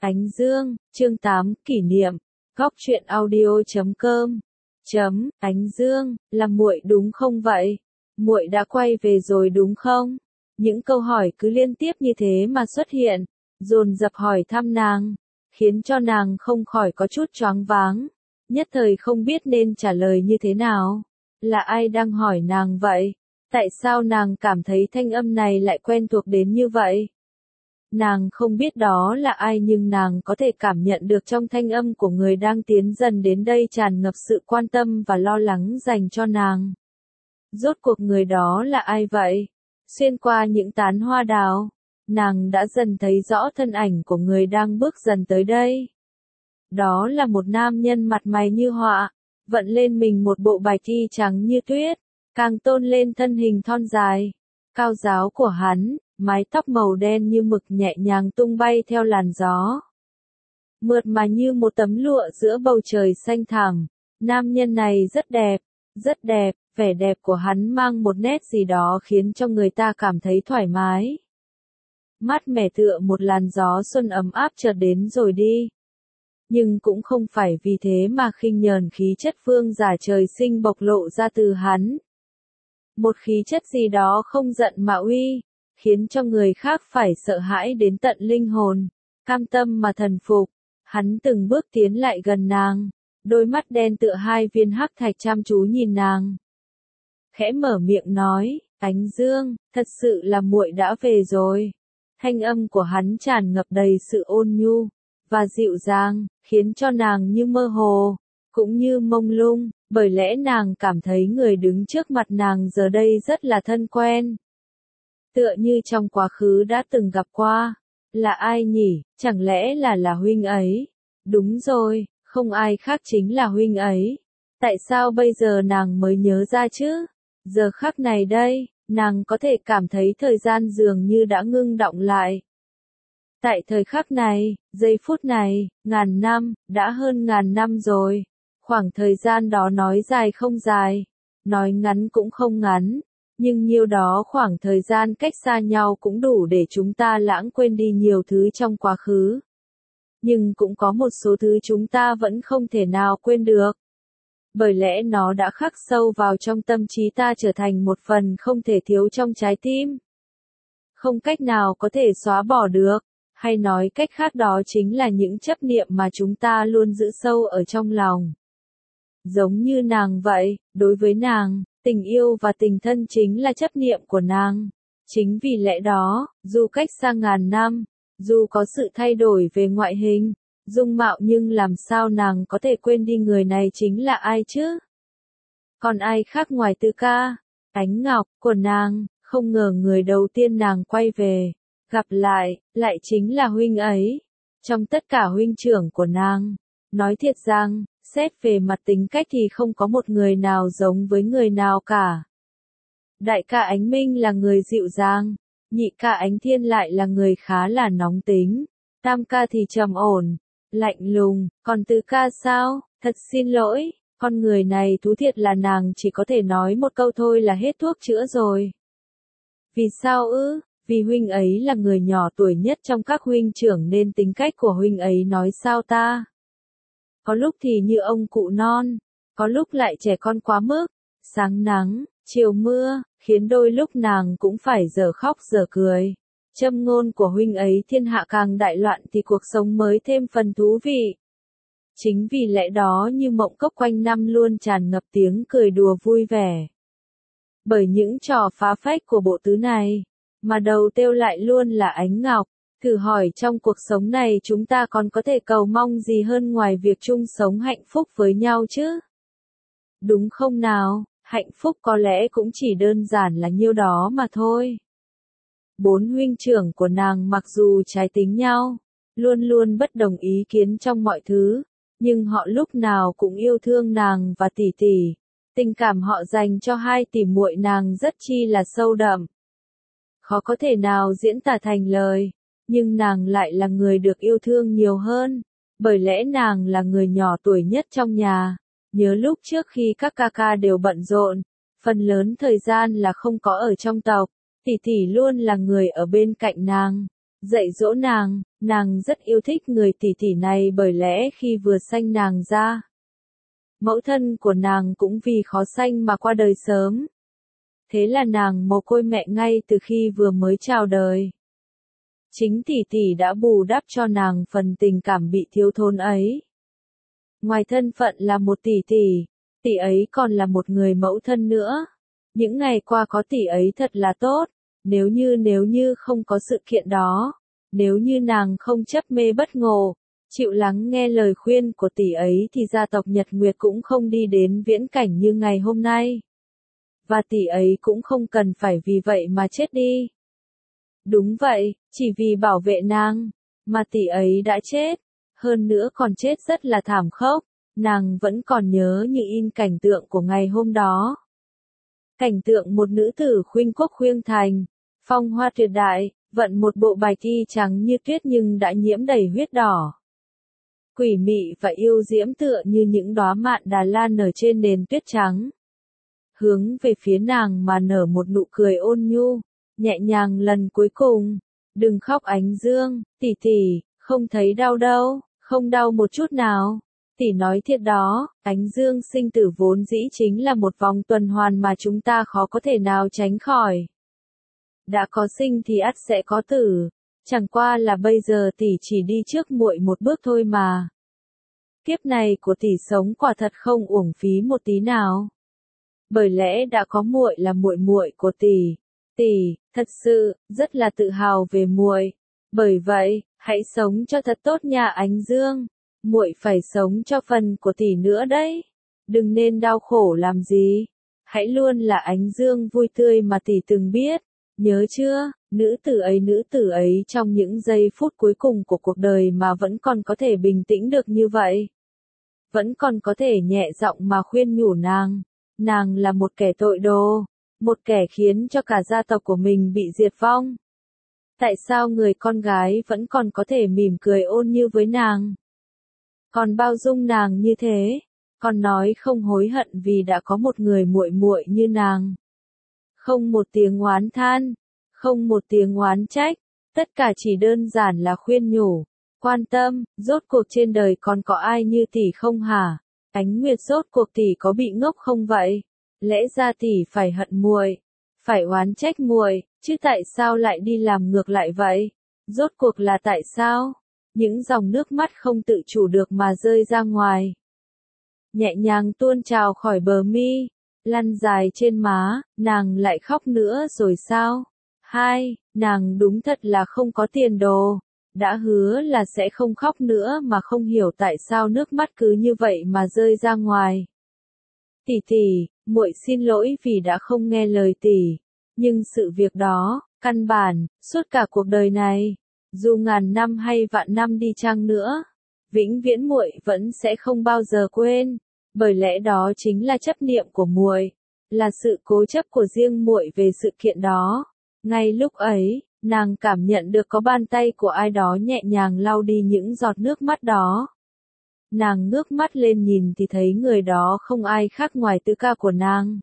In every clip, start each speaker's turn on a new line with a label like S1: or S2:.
S1: Ánh Dương, chương 8, kỷ niệm. Góc truyện audio.com. Ánh Dương, là muội đúng không vậy? Muội đã quay về rồi đúng không? Những câu hỏi cứ liên tiếp như thế mà xuất hiện, dồn dập hỏi thăm nàng, khiến cho nàng không khỏi có chút choáng váng, nhất thời không biết nên trả lời như thế nào. Là ai đang hỏi nàng vậy? Tại sao nàng cảm thấy thanh âm này lại quen thuộc đến như vậy? Nàng không biết đó là ai nhưng nàng có thể cảm nhận được trong thanh âm của người đang tiến dần đến đây tràn ngập sự quan tâm và lo lắng dành cho nàng. Rốt cuộc người đó là ai vậy? Xuyên qua những tán hoa đào, nàng đã dần thấy rõ thân ảnh của người đang bước dần tới đây. Đó là một nam nhân mặt mày như họa, vận lên mình một bộ bài thi trắng như tuyết, càng tôn lên thân hình thon dài, cao ráo của hắn. Mái tóc màu đen như mực nhẹ nhàng tung bay theo làn gió. Mượt mà như một tấm lụa giữa bầu trời xanh thẳm. Nam nhân này rất đẹp, vẻ đẹp của hắn mang một nét gì đó khiến cho người ta cảm thấy thoải mái. Mát mẻ tựa một làn gió xuân ấm áp chợt đến rồi đi. Nhưng cũng không phải vì thế mà khinh nhờn khí chất vương giả trời sinh bộc lộ ra từ hắn. Một khí chất gì đó không giận mà uy, khiến cho người khác phải sợ hãi đến tận linh hồn, cam tâm mà thần phục. Hắn từng bước tiến lại gần nàng, đôi mắt đen tựa hai viên hắc thạch chăm chú nhìn nàng. Khẽ mở miệng nói, Ánh Dương, thật sự là muội đã về rồi. Thanh âm của hắn tràn ngập đầy sự ôn nhu và dịu dàng, khiến cho nàng như mơ hồ, cũng như mông lung, bởi lẽ nàng cảm thấy người đứng trước mặt nàng giờ đây rất là thân quen. Tựa như trong quá khứ đã từng gặp qua. Là ai nhỉ? Chẳng lẽ là huynh ấy? Đúng rồi, không ai khác chính là huynh ấy. Tại sao bây giờ nàng mới nhớ ra chứ? Giờ khắc này đây, nàng có thể cảm thấy thời gian dường như đã ngưng đọng lại. Tại thời khắc này, giây phút này, ngàn năm, đã hơn ngàn năm rồi. Khoảng thời gian đó nói dài không dài, nói ngắn cũng không ngắn. Nhưng nhiêu đó khoảng thời gian cách xa nhau cũng đủ để chúng ta lãng quên đi nhiều thứ trong quá khứ. Nhưng cũng có một số thứ chúng ta vẫn không thể nào quên được. Bởi lẽ nó đã khắc sâu vào trong tâm trí ta trở thành một phần không thể thiếu trong trái tim. Không cách nào có thể xóa bỏ được, hay nói cách khác đó chính là những chấp niệm mà chúng ta luôn giữ sâu ở trong lòng. Giống như nàng vậy, đối với nàng, tình yêu và tình thân chính là chấp niệm của nàng. Chính vì lẽ đó, dù cách xa ngàn năm, dù có sự thay đổi về ngoại hình, dung mạo nhưng làm sao nàng có thể quên đi người này chính là ai chứ? Còn ai khác ngoài Tư Ca, Ánh Ngọc của nàng, không ngờ người đầu tiên nàng quay về, gặp lại chính là huynh ấy. Trong tất cả huynh trưởng của nàng, nói thiệt rằng, xét về mặt tính cách thì không có một người nào giống với người nào cả. Đại ca Ánh Minh là người dịu dàng, nhị ca Ánh Thiên lại là người khá là nóng tính, tam ca thì trầm ổn, lạnh lùng, còn tứ ca sao? Thật xin lỗi, con người này thú thiệt là nàng chỉ có thể nói một câu thôi là hết thuốc chữa rồi. Vì sao ư? Vì huynh ấy là người nhỏ tuổi nhất trong các huynh trưởng nên tính cách của huynh ấy nói sao ta? Có lúc thì như ông cụ non, có lúc lại trẻ con quá mức, sáng nắng, chiều mưa, khiến đôi lúc nàng cũng phải dở khóc dở cười. Châm ngôn của huynh ấy thiên hạ càng đại loạn thì cuộc sống mới thêm phần thú vị. Chính vì lẽ đó như mộng cốc quanh năm luôn tràn ngập tiếng cười đùa vui vẻ. Bởi những trò phá phách của bộ tứ này, mà đầu tiêu lại luôn là Ánh Ngọc. Thử hỏi trong cuộc sống này chúng ta còn có thể cầu mong gì hơn ngoài việc chung sống hạnh phúc với nhau chứ? Đúng không nào? Hạnh phúc có lẽ cũng chỉ đơn giản là nhiêu đó mà thôi. Bốn huynh trưởng của nàng mặc dù trái tính nhau, luôn luôn bất đồng ý kiến trong mọi thứ, nhưng họ lúc nào cũng yêu thương nàng và tỷ tỷ. Tình cảm họ dành cho hai tỷ muội nàng rất chi là sâu đậm. Khó có thể nào diễn tả thành lời. Nhưng nàng lại là người được yêu thương nhiều hơn, bởi lẽ nàng là người nhỏ tuổi nhất trong nhà. Nhớ lúc trước khi các ca ca đều bận rộn, phần lớn thời gian là không có ở trong tộc, tỷ tỷ luôn là người ở bên cạnh nàng, dạy dỗ nàng rất yêu thích người tỷ tỷ này bởi lẽ khi vừa sanh nàng ra, mẫu thân của nàng cũng vì khó sanh mà qua đời sớm. Thế là nàng mồ côi mẹ ngay từ khi vừa mới chào đời. Chính tỷ tỷ đã bù đắp cho nàng phần tình cảm bị thiếu thốn ấy. Ngoài thân phận là một tỷ tỷ ấy còn là một người mẫu thân nữa. Những ngày qua có tỷ ấy thật là tốt, nếu như không có sự kiện đó, nếu như nàng không chấp mê bất ngộ, chịu lắng nghe lời khuyên của tỷ ấy thì gia tộc Nhật Nguyệt cũng không đi đến viễn cảnh như ngày hôm nay. Và tỷ ấy cũng không cần phải vì vậy mà chết đi. Đúng vậy, chỉ vì bảo vệ nàng, mà tỷ ấy đã chết, hơn nữa còn chết rất là thảm khốc, nàng vẫn còn nhớ như in cảnh tượng của ngày hôm đó. Cảnh tượng một nữ tử khuynh quốc khuynh thành, phong hoa tuyệt đại, vận một bộ bài thi trắng như tuyết nhưng đã nhiễm đầy huyết đỏ. Quỷ mị và yêu diễm tựa như những đóa mạn Đà La nở trên nền tuyết trắng. Hướng về phía nàng mà nở một nụ cười ôn nhu, nhẹ nhàng lần cuối cùng. Đừng khóc Ánh Dương, tỷ, không thấy đau đâu, không đau một chút nào. Tỷ nói thiệt đó, Ánh Dương sinh tử vốn dĩ chính là một vòng tuần hoàn mà chúng ta khó có thể nào tránh khỏi. Đã có sinh thì ắt sẽ có tử, chẳng qua là bây giờ tỷ chỉ đi trước muội một bước thôi mà. Kiếp này của tỷ sống quả thật không uổng phí một tí nào. Bởi lẽ đã có muội là muội muội của tỷ, thật sự rất là tự hào về muội. Bởi vậy, hãy sống cho thật tốt nha Ánh Dương. Muội phải sống cho phần của tỷ nữa đấy. Đừng nên đau khổ làm gì. Hãy luôn là Ánh Dương vui tươi mà tỷ từng biết. Nhớ chưa, nữ tử ấy trong những giây phút cuối cùng của cuộc đời mà vẫn còn có thể bình tĩnh được như vậy. Vẫn còn có thể nhẹ giọng mà khuyên nhủ nàng. Nàng là một kẻ tội đồ, một kẻ khiến cho cả gia tộc của mình bị diệt vong. Tại sao người con gái vẫn còn có thể mỉm cười ôn như với nàng? Còn bao dung nàng như thế, còn nói không hối hận vì đã có một người muội muội như nàng. Không một tiếng oán than, không một tiếng oán trách, tất cả chỉ đơn giản là khuyên nhủ, quan tâm, rốt cuộc trên đời còn có ai như tỷ không hả? Ánh Nguyệt rốt cuộc tỷ có bị ngốc không vậy? Lẽ ra tỷ phải hận muội, phải oán trách muội, chứ tại sao lại đi làm ngược lại vậy? Rốt cuộc là tại sao? Những dòng nước mắt không tự chủ được mà rơi ra ngoài. Nhẹ nhàng tuôn trào khỏi bờ mi, lăn dài trên má, nàng lại khóc nữa rồi sao? Nàng đúng thật là không có tiền đồ. Đã hứa là sẽ không khóc nữa mà không hiểu tại sao nước mắt cứ như vậy mà rơi ra ngoài. Tỷ, muội xin lỗi vì đã không nghe lời tỷ. Nhưng sự việc đó, căn bản, suốt cả cuộc đời này, dù ngàn năm hay vạn năm đi chăng nữa, vĩnh viễn muội vẫn sẽ không bao giờ quên. Bởi lẽ đó chính là chấp niệm của muội, là sự cố chấp của riêng muội về sự kiện đó. Ngay lúc ấy, nàng cảm nhận được có bàn tay của ai đó nhẹ nhàng lau đi những giọt nước mắt đó. Nàng ngước mắt lên nhìn thì thấy người đó không ai khác ngoài Tứ ca của nàng.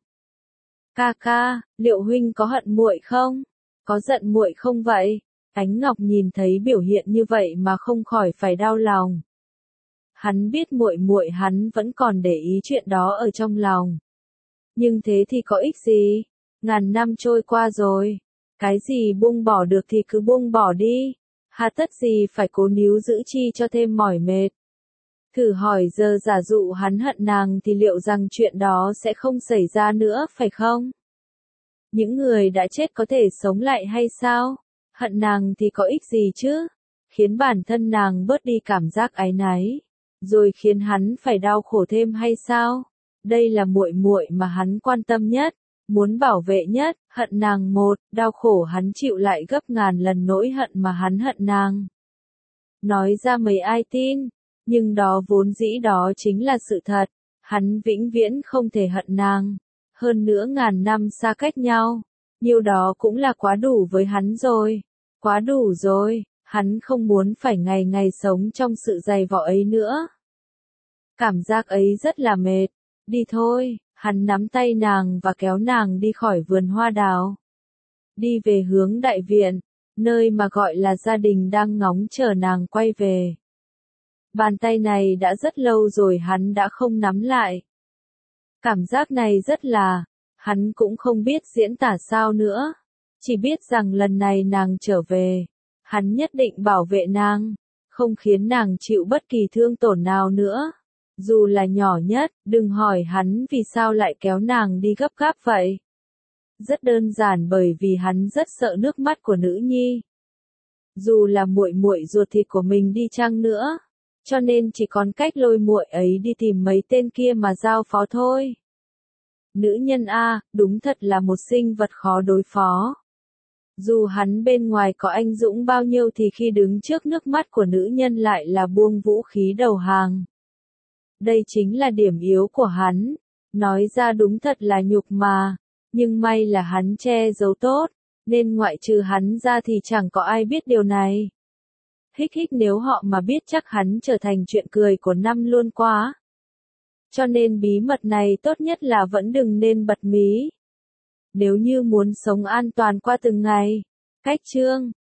S1: Ca, liệu huynh có hận muội không? Có giận muội không vậy? Ánh Ngọc nhìn thấy biểu hiện như vậy mà không khỏi phải đau lòng. Hắn biết muội hắn vẫn còn để ý chuyện đó ở trong lòng. Nhưng thế thì có ích gì? Ngàn năm trôi qua rồi. Cái gì buông bỏ được thì cứ buông bỏ đi. Hà tất gì phải cố níu giữ chi cho thêm mỏi mệt. Thử hỏi giờ giả dụ hắn hận nàng thì liệu rằng chuyện đó sẽ không xảy ra nữa phải không? Những người đã chết có thể sống lại hay sao? Hận nàng thì có ích gì chứ? Khiến bản thân nàng bớt đi cảm giác áy náy, rồi khiến hắn phải đau khổ thêm hay sao? Đây là muội mà hắn quan tâm nhất, muốn bảo vệ nhất, hận nàng một, đau khổ hắn chịu lại gấp ngàn lần nỗi hận mà hắn hận nàng. Nói ra mấy ai tin, nhưng đó vốn dĩ đó chính là sự thật, hắn vĩnh viễn không thể hận nàng. Hơn nữa ngàn năm xa cách nhau, nhiều đó cũng là quá đủ với hắn rồi. Quá đủ rồi, hắn không muốn phải ngày ngày sống trong sự dày vò ấy nữa. Cảm giác ấy rất là mệt. Đi thôi, hắn nắm tay nàng và kéo nàng đi khỏi vườn hoa đào. Đi về hướng đại viện, nơi mà gọi là gia đình đang ngóng chờ nàng quay về. Bàn tay này đã rất lâu rồi hắn đã không nắm lại. Cảm giác này rất là, hắn cũng không biết diễn tả sao nữa. Chỉ biết rằng lần này nàng trở về, hắn nhất định bảo vệ nàng, không khiến nàng chịu bất kỳ thương tổn nào nữa. Dù là nhỏ nhất, đừng hỏi hắn vì sao lại kéo nàng đi gấp gáp vậy. Rất đơn giản bởi vì hắn rất sợ nước mắt của nữ nhi. Dù là muội muội ruột thịt của mình đi chăng nữa, cho nên chỉ còn cách lôi muội ấy đi tìm mấy tên kia mà giao phó thôi. Nữ nhân a, đúng thật là một sinh vật khó đối phó. Dù hắn bên ngoài có anh dũng bao nhiêu thì khi đứng trước nước mắt của nữ nhân lại là buông vũ khí đầu hàng. Đây chính là điểm yếu của hắn. Nói ra đúng thật là nhục mà. Nhưng may là hắn che giấu tốt, nên ngoại trừ hắn ra thì chẳng có ai biết điều này. Hích hích, nếu họ mà biết chắc hắn trở thành chuyện cười của năm luôn quá. Cho nên bí mật này tốt nhất là vẫn đừng nên bật mí. Nếu như muốn sống an toàn qua từng ngày. Cách chương